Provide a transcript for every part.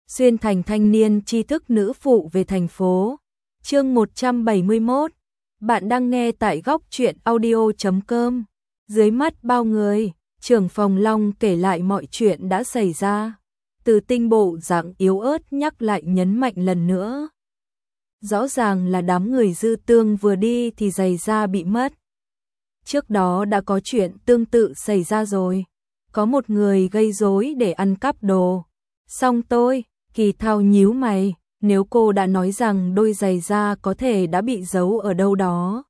xuyên thành thanh niên tri thức nữ phụ về thành phố. Chương 171. Bạn đang nghe tại góc truyện audio.com. Dưới mắt bao người, trưởng phòng Long kể lại mọi chuyện đã xảy ra. Từ Tinh bộ dạng yếu ớt nhắc lại nhấn mạnh lần nữa. Rõ ràng là đám người Dư Tương vừa đi thì giày da bị mất. Trước đó đã có chuyện tương tự xảy ra rồi. Có một người gây rối để ăn cắp đồ. Xong tôi, Kỳ Thao nhíu mày, nếu cô đã nói rằng đôi giày da có thể đã bị giấu ở đâu đó,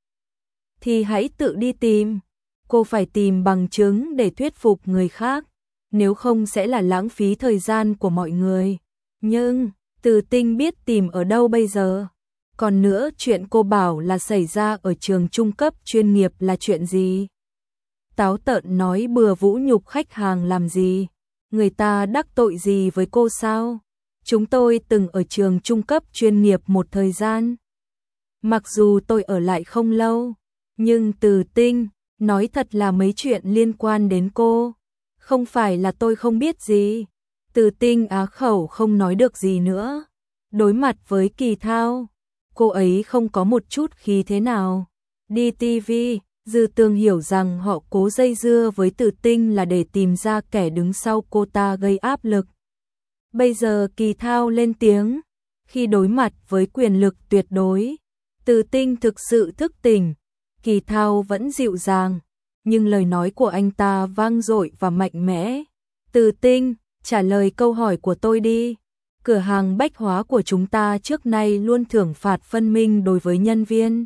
thì hãy tự đi tìm. Cô phải tìm bằng chứng để thuyết phục người khác, nếu không sẽ là lãng phí thời gian của mọi người. Nhưng, Từ Tinh biết tìm ở đâu bây giờ? Còn nữa, chuyện cô bảo là xảy ra ở trường trung cấp chuyên nghiệp là chuyện gì? Táo tợn nói bừa vũ nhục khách hàng làm gì? Người ta đắc tội gì với cô sao? Chúng tôi từng ở trường trung cấp chuyên nghiệp một thời gian. Mặc dù tôi ở lại không lâu, nhưng Từ Tinh nói thật là mấy chuyện liên quan đến cô. Không phải là tôi không biết gì. Từ Tinh á khẩu không nói được gì nữa. Đối mặt với Kỳ Thao, cô ấy không có một chút khí thế nào. Đi TV, Dư Tương hiểu rằng họ cố dây dưa với Từ Tinh là để tìm ra kẻ đứng sau cô ta gây áp lực. Bây giờ Kỳ Thao lên tiếng, khi đối mặt với quyền lực tuyệt đối, Từ Tinh thực sự thức tỉnh. Kỳ Thao vẫn dịu dàng, nhưng lời nói của anh ta vang dội và mạnh mẽ. Từ Tinh, trả lời câu hỏi của tôi đi. Cửa hàng bách hóa của chúng ta trước nay luôn thưởng phạt phân minh đối với nhân viên.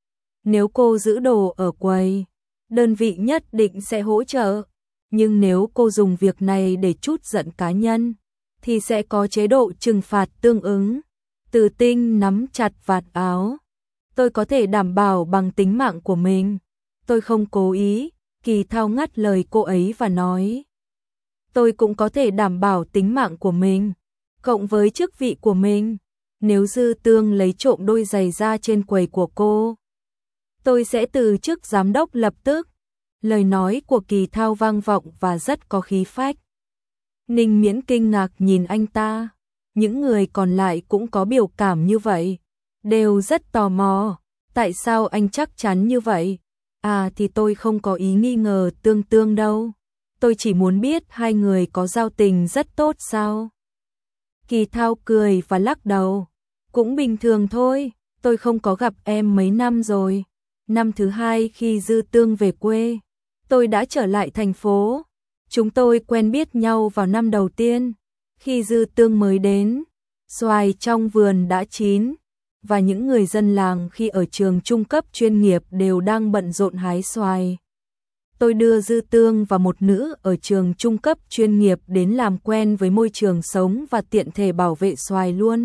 Nếu cô giữ đồ ở quầy, đơn vị nhất định sẽ hỗ trợ. Nhưng nếu cô dùng việc này để trút giận cá nhân, thì sẽ có chế độ trừng phạt tương ứng. Từ Tinh nắm chặt vạt áo. Tôi có thể đảm bảo bằng tính mạng của mình. Tôi không cố ý. Kỳ Thao ngắt lời cô ấy và nói. Tôi cũng có thể đảm bảo tính mạng của mình, cộng với chức vị của mình. Nếu Dư Tương lấy trộm đôi giày da trên quầy của cô, tôi sẽ từ chức giám đốc lập tức. Lời nói của Kỳ Thao vang vọng và rất có khí phách. Ninh Miễn kinh ngạc nhìn anh ta. Những người còn lại cũng có biểu cảm như vậy, đều rất tò mò. Tại sao anh chắc chắn như vậy? À thì tôi không có ý nghi ngờ Tương Tương đâu. Tôi chỉ muốn biết hai người có giao tình rất tốt sao? Kỳ Thao cười và lắc đầu. Cũng bình thường thôi, tôi không có gặp em mấy năm rồi. Năm thứ hai khi Dư Tương về quê, tôi đã trở lại thành phố. Chúng tôi quen biết nhau vào năm đầu tiên. Khi Dư Tương mới đến, xoài trong vườn đã chín, và những người dân làng khi ở trường trung cấp chuyên nghiệp đều đang bận rộn hái xoài. Tôi đưa Dư Tương và một nữ ở trường trung cấp chuyên nghiệp đến làm quen với môi trường sống và tiện thể bảo vệ xoài luôn.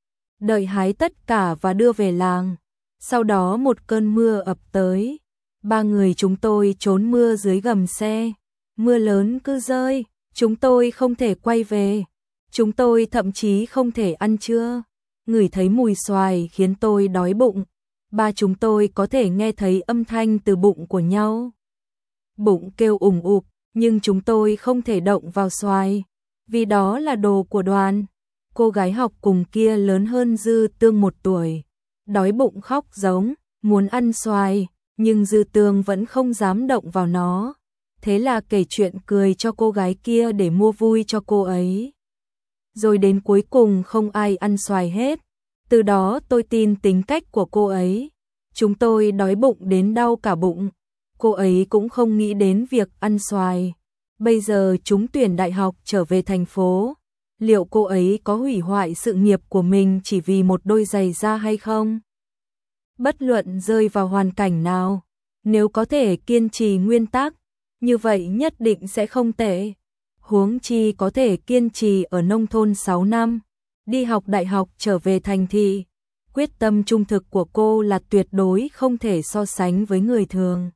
Đợi hái tất cả và đưa về làng. Sau đó một cơn mưa ập tới. Ba người chúng tôi trốn mưa dưới gầm xe. Mưa lớn cứ rơi, chúng tôi không thể quay về. Chúng tôi thậm chí không thể ăn trưa. Ngửi thấy mùi xoài khiến tôi đói bụng. Ba chúng tôi có thể nghe thấy âm thanh từ bụng của nhau. Bụng kêu ủng ục, nhưng chúng tôi không thể động vào xoài, vì đó là đồ của Đoàn. Cô gái học cùng kia lớn hơn Dư Tương 1 tuổi. Đói bụng khóc giống, muốn ăn xoài, nhưng Dư Tương vẫn không dám động vào nó. Thế là kể chuyện cười cho cô gái kia để mua vui cho cô ấy. Rồi đến cuối cùng không ai ăn xoài hết. Từ đó tôi tin tính cách của cô ấy. Chúng tôi đói bụng đến đau cả bụng. Cô ấy cũng không nghĩ đến việc ăn xoài. Bây giờ trúng tuyển đại học trở về thành phố. Liệu cô ấy có hủy hoại sự nghiệp của mình chỉ vì một đôi giày da hay không? Bất luận rơi vào hoàn cảnh nào, nếu có thể kiên trì nguyên tắc, như vậy nhất định sẽ không tệ. Huống chi có thể kiên trì ở nông thôn 6 năm, đi học đại học trở về thành thị. Quyết tâm trung thực của cô là tuyệt đối không thể so sánh với người thường.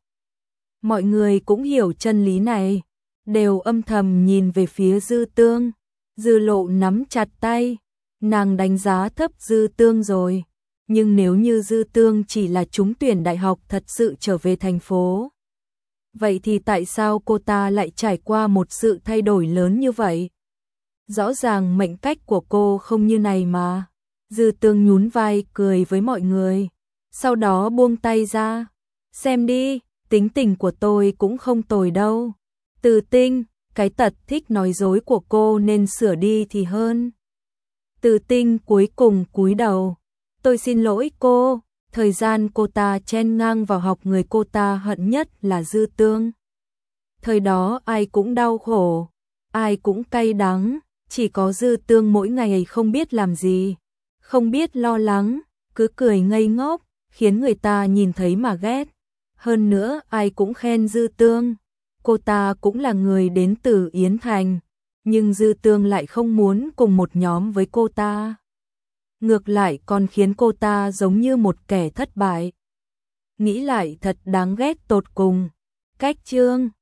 Mọi người cũng hiểu chân lý này, đều âm thầm nhìn về phía Dư Tương. Dư Lộ nắm chặt tay, nàng đánh giá thấp Dư Tương rồi. Nhưng nếu như Dư Tương chỉ là trúng tuyển đại học thật sự trở về thành phố, vậy thì tại sao cô ta lại trải qua một sự thay đổi lớn như vậy? Rõ ràng mệnh cách của cô không như này mà. Dư Tương nhún vai cười với mọi người, sau đó buông tay ra. Xem đi, tính tình của tôi cũng không tồi đâu. Từ Tinh, cái tật thích nói dối của cô nên sửa đi thì hơn. Từ Tinh cuối cùng cúi đầu. Tôi xin lỗi cô, thời gian cô ta chen ngang vào học người cô ta hận nhất là Dư Tương. Thời đó ai cũng đau khổ, ai cũng cay đắng, chỉ có Dư Tương mỗi ngày không biết làm gì, không biết lo lắng, cứ cười ngây ngốc, khiến người ta nhìn thấy mà ghét. Hơn nữa ai cũng khen Dư Tương, cô ta cũng là người đến từ Yến Thành, nhưng Dư Tương lại không muốn cùng một nhóm với cô ta. Ngược lại còn khiến cô ta giống như một kẻ thất bại. Nghĩ lại thật đáng ghét tột cùng. Cách chương